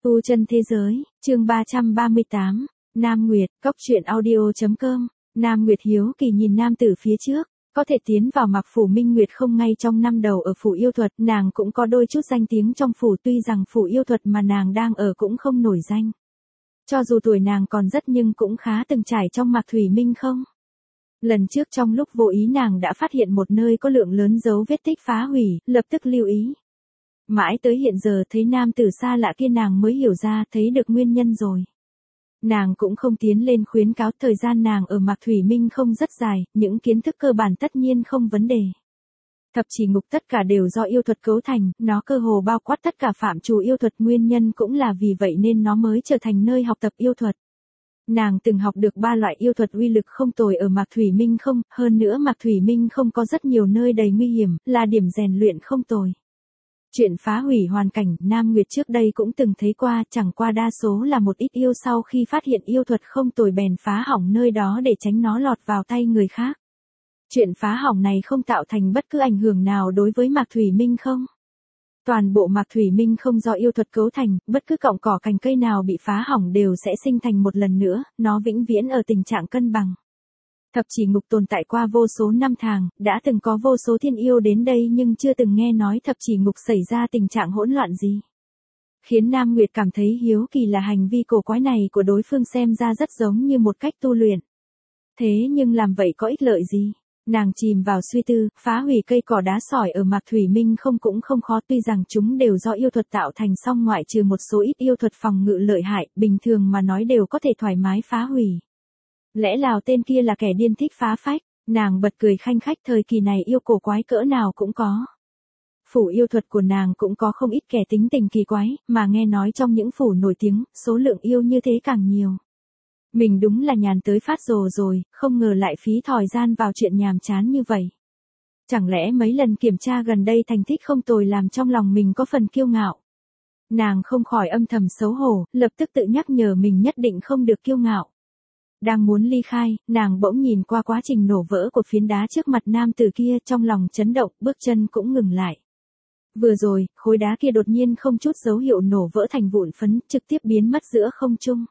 Tu chân thế giới, chương 338, Nam Nguyệt, cốc truyện audio.com, Nam Nguyệt hiếu kỳ nhìn nam tử phía trước, có thể tiến vào Mạc Phủ Minh Nguyệt không ngay trong năm đầu ở phủ yêu thuật, nàng cũng có đôi chút danh tiếng trong phủ, tuy rằng phủ yêu thuật mà nàng đang ở cũng không nổi danh. Cho dù tuổi nàng còn rất nhưng cũng khá từng trải trong Mạc Thủy Minh không? Lần trước trong lúc vô ý nàng đã phát hiện một nơi có lượng lớn dấu vết tích phá hủy, lập tức lưu ý. Mãi tới hiện giờ thấy nam tử xa lạ kia nàng mới hiểu ra, thấy được nguyên nhân rồi. Nàng cũng không tiến lên khuyến cáo, thời gian nàng ở Mạc Thủy Minh không rất dài, những kiến thức cơ bản tất nhiên không vấn đề. Thập chỉ ngục tất cả đều do yêu thuật cấu thành, nó cơ hồ bao quát tất cả phạm trù yêu thuật, nguyên nhân cũng là vì vậy nên nó mới trở thành nơi học tập yêu thuật. Nàng từng học được 3 loại yêu thuật uy lực không tồi ở Mạc Thủy Minh không, hơn nữa Mạc Thủy Minh không có rất nhiều nơi đầy nguy hiểm, là điểm rèn luyện không tồi. Chuyện phá hủy hoàn cảnh, Nam Nguyệt trước đây cũng từng thấy qua, chẳng qua đa số là một ít yêu sau khi phát hiện yêu thuật không tồi bèn phá hỏng nơi đó để tránh nó lọt vào tay người khác. Chuyện phá hỏng này không tạo thành bất cứ ảnh hưởng nào đối với Mạc Thủy Minh không. Toàn bộ Mạc Thủy Minh không do yêu thuật cấu thành, bất cứ cọng cỏ cành cây nào bị phá hỏng đều sẽ sinh thành một lần nữa, nó vĩnh viễn ở tình trạng cân bằng. Thập chỉ ngục tồn tại qua vô số năm tháng, đã từng có vô số thiên yêu đến đây nhưng chưa từng nghe nói thập chỉ ngục xảy ra tình trạng hỗn loạn gì. Khiến Nam Nguyệt cảm thấy hiếu kỳ là hành vi cổ quái này của đối phương xem ra rất giống như một cách tu luyện. Thế nhưng làm vậy có ích lợi gì? Nàng chìm vào suy tư, phá hủy cây cỏ đá sỏi ở Mạc Thủy Minh không cũng không khó, tuy rằng chúng đều do yêu thuật tạo thành, song ngoại trừ một số ít yêu thuật phòng ngự lợi hại, bình thường mà nói đều có thể thoải mái phá hủy. Lẽ nào tên kia là kẻ điên thích phá phách? Nàng bật cười khanh khách, thời kỳ này yêu cổ quái cỡ nào cũng có. Phủ yêu thuật của nàng cũng có không ít kẻ tính tình kỳ quái, mà nghe nói trong những phủ nổi tiếng, số lượng yêu như thế càng nhiều. Mình đúng là nhàn tới phát rồ rồi, không ngờ lại phí thời gian vào chuyện nhàm chán như vậy. Chẳng lẽ mấy lần kiểm tra gần đây thành tích không tồi làm trong lòng mình có phần kiêu ngạo? Nàng không khỏi âm thầm xấu hổ, lập tức tự nhắc nhở mình nhất định không được kiêu ngạo. Đang muốn ly khai, nàng bỗng nhìn qua quá trình nổ vỡ của phiến đá trước mặt nam tử kia, trong lòng chấn động, bước chân cũng ngừng lại. Vừa rồi, khối đá kia đột nhiên không chút dấu hiệu nổ vỡ thành vụn phấn, trực tiếp biến mất giữa không trung.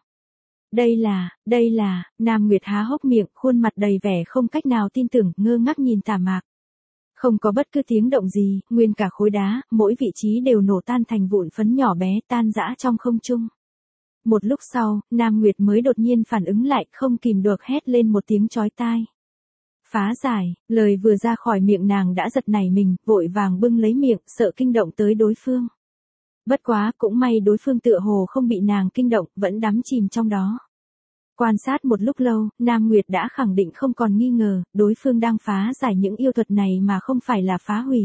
Đây là, Nam Nguyệt há hốc miệng, khuôn mặt đầy vẻ không cách nào tin tưởng, ngơ ngác nhìn Tả Mạc. Không có bất cứ tiếng động gì, nguyên cả khối đá, mỗi vị trí đều nổ tan thành vụn phấn nhỏ bé, tan rã trong không trung. Một lúc sau, Nam Nguyệt mới đột nhiên phản ứng lại, không kìm được hét lên một tiếng chói tai. Phá giải, lời vừa ra khỏi miệng nàng đã giật nảy mình, vội vàng bưng lấy miệng, sợ kinh động tới đối phương. Bất quá, cũng may đối phương tựa hồ không bị nàng kinh động, vẫn đắm chìm trong đó. Quan sát một lúc lâu, Nam Nguyệt đã khẳng định không còn nghi ngờ, đối phương đang phá giải những yêu thuật này mà không phải là phá hủy.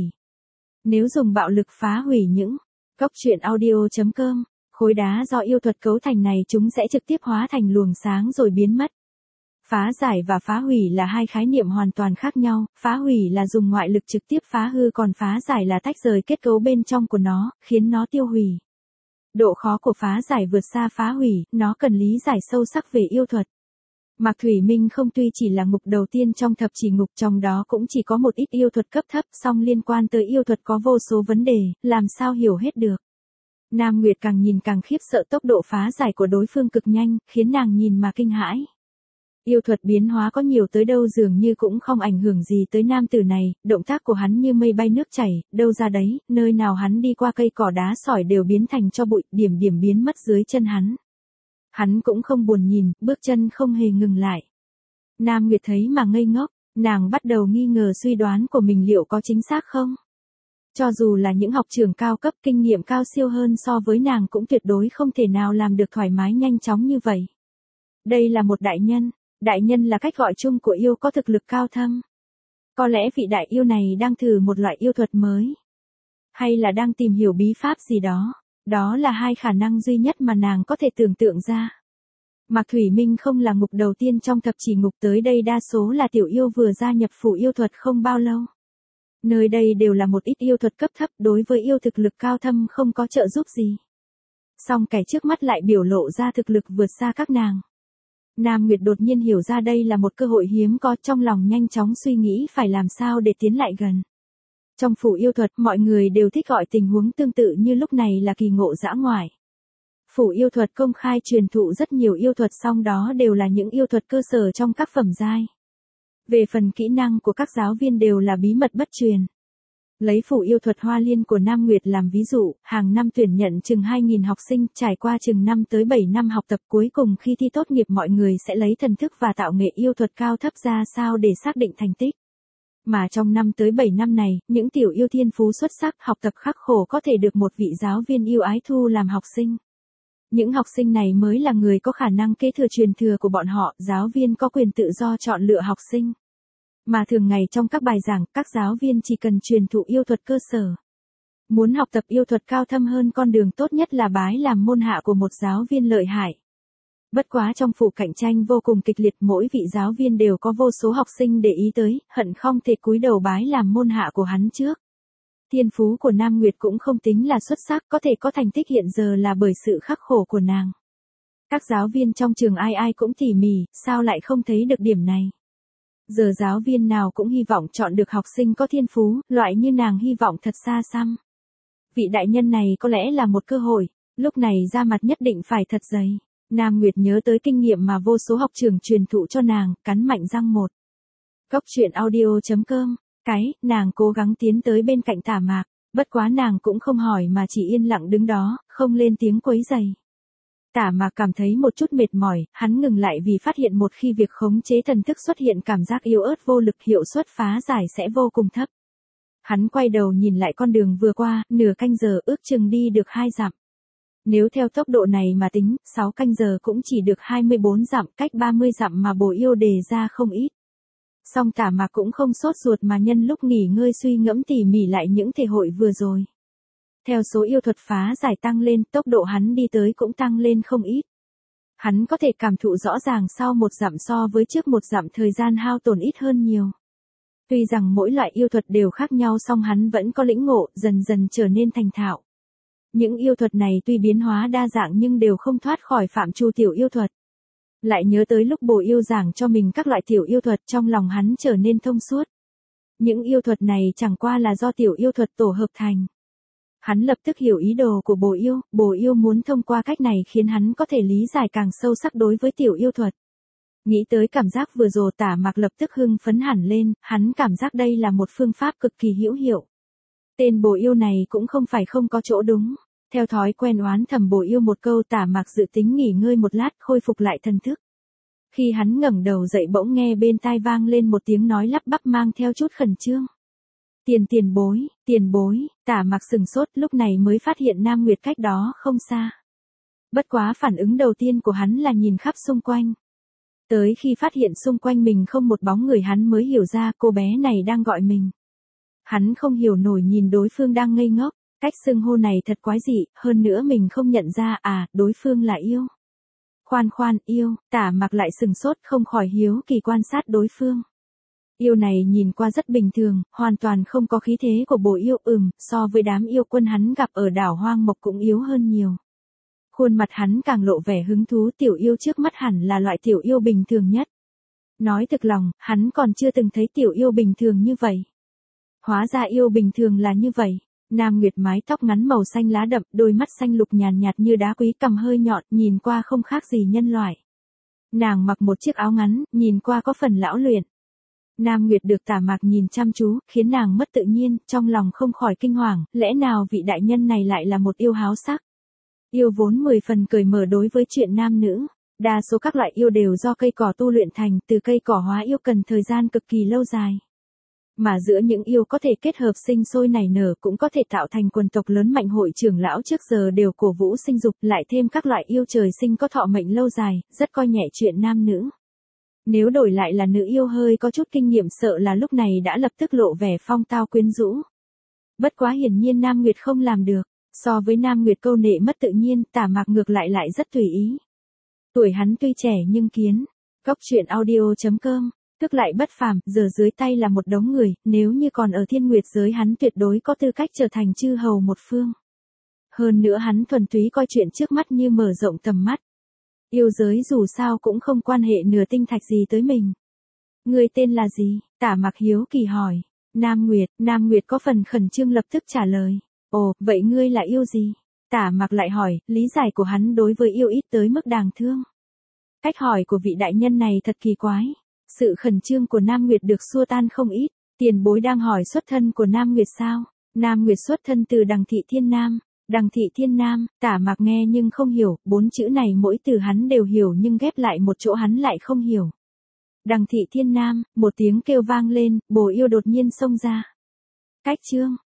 Nếu dùng bạo lực phá hủy những cốc truyện audio.com, khối đá do yêu thuật cấu thành này chúng sẽ trực tiếp hóa thành luồng sáng rồi biến mất. Phá giải và phá hủy là hai khái niệm hoàn toàn khác nhau, phá hủy là dùng ngoại lực trực tiếp phá hư, còn phá giải là tách rời kết cấu bên trong của nó, khiến nó tiêu hủy. Độ khó của phá giải vượt xa phá hủy, nó cần lý giải sâu sắc về yêu thuật. Mạc Thủy Minh không tuy chỉ là ngục đầu tiên trong thập chỉ ngục, trong đó cũng chỉ có một ít yêu thuật cấp thấp, song liên quan tới yêu thuật có vô số vấn đề, làm sao hiểu hết được. Nam Nguyệt càng nhìn càng khiếp sợ, tốc độ phá giải của đối phương cực nhanh, khiến nàng nhìn mà kinh hãi. Yêu thuật biến hóa có nhiều tới đâu dường như cũng không ảnh hưởng gì tới nam tử này, động tác của hắn như mây bay nước chảy, đâu ra đấy, nơi nào hắn đi qua cây cỏ đá sỏi đều biến thành cho bụi, điểm điểm biến mất dưới chân hắn. Hắn cũng không buồn nhìn, bước chân không hề ngừng lại. Nam Nguyệt thấy mà ngây ngốc, nàng bắt đầu nghi ngờ suy đoán của mình liệu có chính xác không? Cho dù là những học trưởng cao cấp kinh nghiệm cao siêu hơn so với nàng cũng tuyệt đối không thể nào làm được thoải mái nhanh chóng như vậy. Đây là một đại nhân. Đại nhân là cách gọi chung của yêu có thực lực cao thâm. Có lẽ vị đại yêu này đang thử một loại yêu thuật mới. Hay là đang tìm hiểu bí pháp gì đó. Đó là hai khả năng duy nhất mà nàng có thể tưởng tượng ra. Mạc Thủy Minh không là ngục đầu tiên trong thập chỉ ngục, tới đây đa số là tiểu yêu vừa gia nhập phủ yêu thuật không bao lâu. Nơi đây đều là một ít yêu thuật cấp thấp, đối với yêu thực lực cao thâm không có trợ giúp gì. Song kẻ trước mắt lại biểu lộ ra thực lực vượt xa các nàng. Nam Nguyệt đột nhiên hiểu ra đây là một cơ hội hiếm có, trong lòng nhanh chóng suy nghĩ phải làm sao để tiến lại gần. Trong phủ yêu thuật, mọi người đều thích gọi tình huống tương tự như lúc này là kỳ ngộ dã ngoại. Phủ yêu thuật công khai truyền thụ rất nhiều yêu thuật, song đó đều là những yêu thuật cơ sở trong các phẩm giai. Về phần kỹ năng của các giáo viên đều là bí mật bất truyền. Lấy phủ yêu thuật Hoa Liên của Nam Nguyệt làm ví dụ, hàng năm tuyển nhận chừng 2.000 học sinh, trải qua chừng 5 tới 7 năm học tập, cuối cùng khi thi tốt nghiệp mọi người sẽ lấy thần thức và tạo nghệ yêu thuật cao thấp ra sao để xác định thành tích. Mà trong 5 tới 7 năm này, những tiểu yêu thiên phú xuất sắc, học tập khắc khổ có thể được một vị giáo viên yêu ái thu làm học sinh. Những học sinh này mới là người có khả năng kế thừa truyền thừa của bọn họ, giáo viên có quyền tự do chọn lựa học sinh. Mà thường ngày trong các bài giảng, các giáo viên chỉ cần truyền thụ yêu thuật cơ sở. Muốn học tập yêu thuật cao thâm hơn, con đường tốt nhất là bái làm môn hạ của một giáo viên lợi hại. Bất quá trong phủ cạnh tranh vô cùng kịch liệt, mỗi vị giáo viên đều có vô số học sinh để ý tới, hận không thể cúi đầu bái làm môn hạ của hắn trước. Thiên phú của Nam Nguyệt cũng không tính là xuất sắc, có thể có thành tích hiện giờ là bởi sự khắc khổ của nàng. Các giáo viên trong trường ai ai cũng tỉ mỉ, sao lại không thấy được điểm này? Giờ giáo viên nào cũng hy vọng chọn được học sinh có thiên phú, loại như nàng hy vọng thật xa xăm. Vị đại nhân này có lẽ là một cơ hội, lúc này ra mặt nhất định phải thật dày. Nam Nguyệt nhớ tới kinh nghiệm mà vô số học trưởng truyền thụ cho nàng, cắn mạnh răng một. Cốc truyện audio.com, nàng cố gắng tiến tới bên cạnh Tả Mạc, bất quá nàng cũng không hỏi mà chỉ yên lặng đứng đó, không lên tiếng quấy rầy. Tả Mạc cảm thấy một chút mệt mỏi, hắn ngừng lại vì phát hiện một khi việc khống chế thần thức xuất hiện cảm giác yếu ớt vô lực, hiệu suất phá giải sẽ vô cùng thấp. Hắn quay đầu nhìn lại con đường vừa qua, nửa canh giờ ước chừng đi được 2 dặm. Nếu theo tốc độ này mà tính, 6 canh giờ cũng chỉ được 24 dặm, cách 30 dặm mà Bồ Yêu đề ra không ít. Song Tả Mạc cũng không sốt ruột mà nhân lúc nghỉ ngơi suy ngẫm tỉ mỉ lại những thể hội vừa rồi. Theo số yêu thuật phá giải tăng lên, tốc độ hắn đi tới cũng tăng lên không ít. Hắn có thể cảm thụ rõ ràng sau 1 dặm so với trước 1 dặm thời gian hao tổn ít hơn nhiều. Tuy rằng mỗi loại yêu thuật đều khác nhau song hắn vẫn có lĩnh ngộ, dần dần trở nên thành thạo. Những yêu thuật này tuy biến hóa đa dạng nhưng đều không thoát khỏi phạm trù tiểu yêu thuật. Lại nhớ tới lúc Bồ Yêu giảng cho mình các loại tiểu yêu thuật, trong lòng hắn trở nên thông suốt. Những yêu thuật này chẳng qua là do tiểu yêu thuật tổ hợp thành. Hắn lập tức hiểu ý đồ của Bồ Yêu muốn thông qua cách này khiến hắn có thể lý giải càng sâu sắc đối với tiểu yêu thuật. Nghĩ tới cảm giác vừa rồi, Tả Mạc lập tức hưng phấn hẳn lên, hắn cảm giác đây là một phương pháp cực kỳ hữu hiệu. Tên Bồ Yêu này cũng không phải không có chỗ đúng. Theo thói quen oán thầm Bồ Yêu một câu, Tả Mạc dự tính nghỉ ngơi một lát khôi phục lại thần thức. Khi hắn ngẩng đầu dậy bỗng nghe bên tai vang lên một tiếng nói lắp bắp mang theo chút khẩn trương. Tiền bối, Tả Mạc sừng sốt lúc này mới phát hiện Nam Nguyệt cách đó không xa. Bất quá phản ứng đầu tiên của hắn là nhìn khắp xung quanh. Tới khi phát hiện xung quanh mình không một bóng người hắn mới hiểu ra cô bé này đang gọi mình. Hắn không hiểu nổi nhìn đối phương đang ngây ngốc, cách xưng hô này thật quái dị, hơn nữa mình không nhận ra đối phương là yêu. Khoan, yêu, Tả Mạc lại sừng sốt không khỏi hiếu kỳ quan sát đối phương. Yêu này nhìn qua rất bình thường, hoàn toàn không có khí thế của Bồ Yêu, so với đám yêu quân hắn gặp ở đảo Hoang Mộc cũng yếu hơn nhiều. Khuôn mặt hắn càng lộ vẻ hứng thú, tiểu yêu trước mắt hẳn là loại tiểu yêu bình thường nhất. Nói thực lòng, hắn còn chưa từng thấy tiểu yêu bình thường như vậy. Hóa ra yêu bình thường là như vậy. Nam Nguyệt mái tóc ngắn màu xanh lá đậm, đôi mắt xanh lục nhàn nhạt như đá quý, cằm hơi nhọn, nhìn qua không khác gì nhân loại. Nàng mặc một chiếc áo ngắn, nhìn qua có phần lão luyện. Nam Nguyệt được Tả Mạc nhìn chăm chú, khiến nàng mất tự nhiên, trong lòng không khỏi kinh hoàng, lẽ nào vị đại nhân này lại là một yêu háo sắc. Yêu vốn 10 phần cởi mở đối với chuyện nam nữ. Đa số các loại yêu đều do cây cỏ tu luyện thành, từ cây cỏ hóa yêu cần thời gian cực kỳ lâu dài. Mà giữa những yêu có thể kết hợp sinh sôi nảy nở cũng có thể tạo thành quần tộc lớn mạnh, hội trưởng lão trước giờ đều cổ vũ sinh dục, lại thêm các loại yêu trời sinh có thọ mệnh lâu dài, rất coi nhẹ chuyện nam nữ. Nếu đổi lại là nữ yêu hơi có chút kinh nghiệm sợ là lúc này đã lập tức lộ vẻ phong tao quyến rũ. Bất quá hiển nhiên Nam Nguyệt không làm được, so với Nam Nguyệt câu nệ mất tự nhiên, Tả Mạc ngược lại rất tùy ý. Tuổi hắn tuy trẻ nhưng kiến, Cốc truyện audio.com, tức lại bất phàm, giờ dưới tay là một đống người, nếu như còn ở Thiên Nguyệt giới hắn tuyệt đối có tư cách trở thành chư hầu một phương. Hơn nữa hắn thuần túy coi chuyện trước mắt như mở rộng tầm mắt. Yêu giới dù sao cũng không quan hệ nửa tinh thạch gì tới mình. Ngươi tên là gì? Tả Mạc hiếu kỳ hỏi. Nam Nguyệt có phần khẩn trương lập tức trả lời. Ồ, vậy ngươi là yêu gì? Tả Mặc lại hỏi, lý giải của hắn đối với yêu ít tới mức đáng thương. Cách hỏi của vị đại nhân này thật kỳ quái. Sự khẩn trương của Nam Nguyệt được xua tan không ít. Tiền bối đang hỏi xuất thân của Nam Nguyệt sao? Nam Nguyệt xuất thân từ Đằng Thị Thiên Nam. Đằng Thị Thiên Nam, Tả Mặc nghe nhưng không hiểu, 4 chữ này mỗi từ hắn đều hiểu nhưng ghép lại một chỗ hắn lại không hiểu. Đằng Thị Thiên Nam, một tiếng kêu vang lên, bồ yêu đột nhiên xông ra. Cách chương